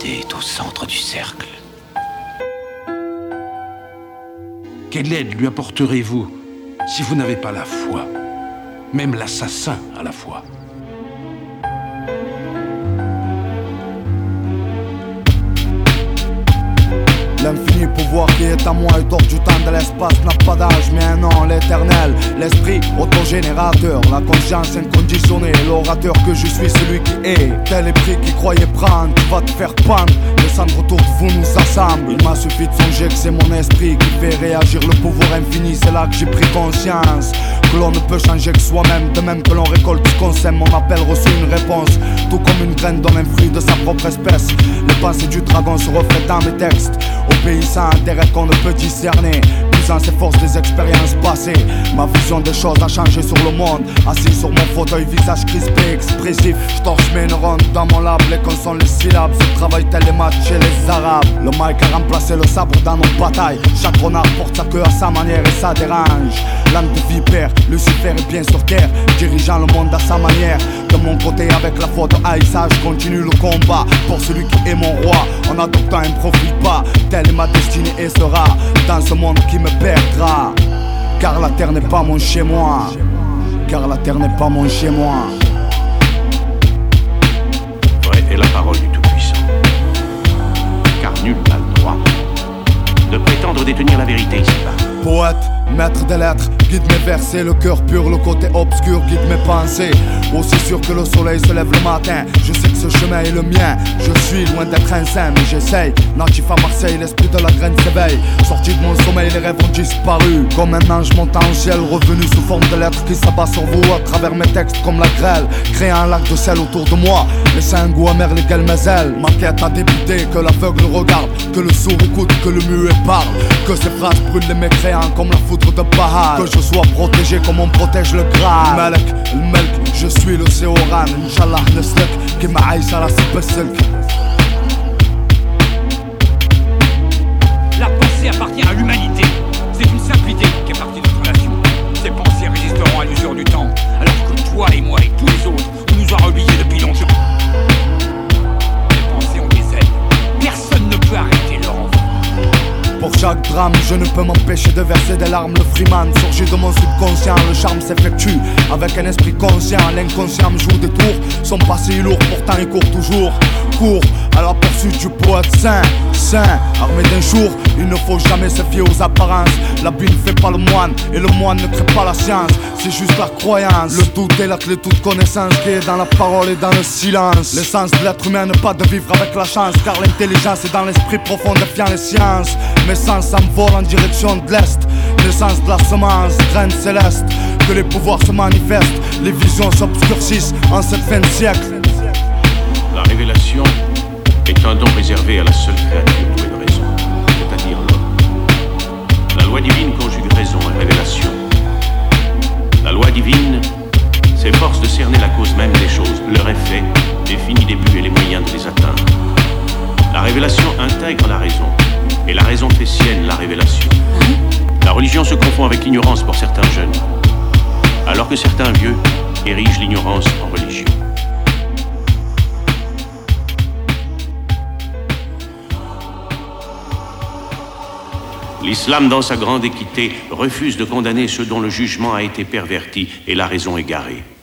vérité est au centre du cercle. Quelle aide lui apporterez-vous si vous n'avez pas la foi? Même l'assassin a la foi. L'infini pouvoir qui est à moi est hors du temps de l'espace n'a pas d'âge mais un nom, l'éternel. L'esprit autogénérateur, la conscience inconditionnée. L'orateur que je suis, celui qui est. Tel esprit qui croyait prendre, va te faire pendre. Le centre autour de vous nous assemble. Il m'a suffi de songer que c'est mon esprit qui fait réagir le pouvoir infini. C'est là que j'ai pris conscience que l'on ne peut changer que soi-même. De même que l'on récolte ce qu'on sème. Mon appel reçoit une réponse. Tout comme une graine donne un fruit de sa propre espèce. Les pensées du dragon se reflètent dans mes textes. Pays sans intérêt qu'on ne peut discerner. Puissance et force des expériences passées. Ma vision des choses a changé sur le monde. Assis sur mon fauteuil, visage crispé, expressif. Je torche mes neurones dans mon lab. Les cons sont les syllabes. Je travaille tel les maths chez les arabes. Le mic a remplacé le sabre dans nos batailles. Chaque renard porte sa queue à sa manière et ça dérange. L'âme de vipère, Lucifer est bien sur terre, dirigeant le monde à sa manière. De mon côté avec la faute haïssa, je continue le combat pour celui qui est mon roi. En adoptant un profil pas, telle est ma destinée et sera dans ce monde qui me perdra. Car la terre n'est pas mon chez-moi. Car la terre n'est pas mon chez-moi. Vraie est la parole du Tout-Puissant. Car nul n'a le droit de prétendre détenir la vérité ici-bas. Poète, maître des lettres, guide mes versets, le cœur pur, le côté obscur guide mes pensées. Aussi sûr que le soleil se lève le matin, je sais que ce chemin est le mien. Je suis loin d'être un saint, mais j'essaye. Natif à Marseille, l'esprit de la graine s'éveille. Sorti de mon sommeil, les rêves ont disparu. Comme un ange montant au ciel, revenu sous forme de lettres qui s'abat sur vous à travers mes textes comme la grêle. Créant un lac de sel autour de moi, laissant un goût amer légal mes ailes. Ma quête a débuté, que l'aveugle regarde, que le sourd écoute, que le muet parle. Que ces phrases brûlent les mécréants comme la foudre de Bahal. Que je sois protégé comme on protège le Graal. Le Melk, je suis le Seoran. Inch'Allah neslek, qui m'aïs à la sibesselk. La pensée appartient à l'humanité. C'est une simplicité qui est partie de notre nation. Ces pensées résisteront à l'usure du temps, alors que toi et moi et tous les autres, on nous aura oubliés depuis longtemps. Les pensées ont des ailes. Personne ne peut arrêter leur envol. Pour chaque drame, je ne peux m'empêcher de verser des larmes. Le freeman surgit de mon subconscient. Le charme s'effectue avec un esprit conscient. L'inconscient me joue des tours. Son passé est lourd, pourtant il court toujours. Court à la poursuite du poète saint. Armé d'un jour, il ne faut jamais se fier aux apparences. L'habit ne fait pas le moine et le moine ne crée pas la science. C'est juste la croyance. Le doute est la clé de toute connaissance qui est dans la parole et dans le silence. L'essence de l'être humain n'est pas de vivre avec la chance, car l'intelligence est dans l'esprit profond défiant les sciences. Mes sens s'envolent en direction de l'Est. L'essence de la semence, graine céleste. Que les pouvoirs se manifestent, les visions s'obscurcissent en cette fin de siècle. La révélation est un don réservé à la seule créature douée de raison, c'est-à-dire l'homme. La loi divine conjugue raison et révélation. La loi divine s'efforce de cerner la cause même des choses, leur effet, définit les buts et les moyens de les atteindre. La révélation intègre la raison, et la raison fait sienne la révélation. La religion se confond avec l'ignorance pour certains jeunes, alors que certains vieux érigent l'ignorance en religion. L'islam, dans sa grande équité, refuse de condamner ceux dont le jugement a été perverti et la raison égarée.